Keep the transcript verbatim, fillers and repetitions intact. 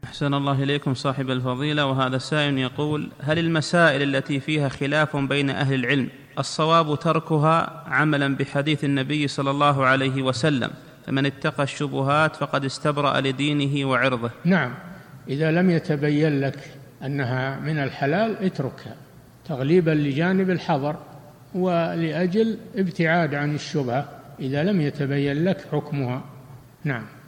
أحسن الله إليكم صاحب الفضيلة. وهذا سائل يقول: هل المسائل التي فيها خلاف بين أهل العلم الصواب تركها عملا بحديث النبي صلى الله عليه وسلم، فمن اتقى الشبهات فقد استبرأ لدينه وعرضه؟ نعم، إذا لم يتبين لك أنها من الحلال اتركها تغليبا لجانب الحظر ولأجل ابتعاد عن الشبهة إذا لم يتبين لك حكمها. نعم.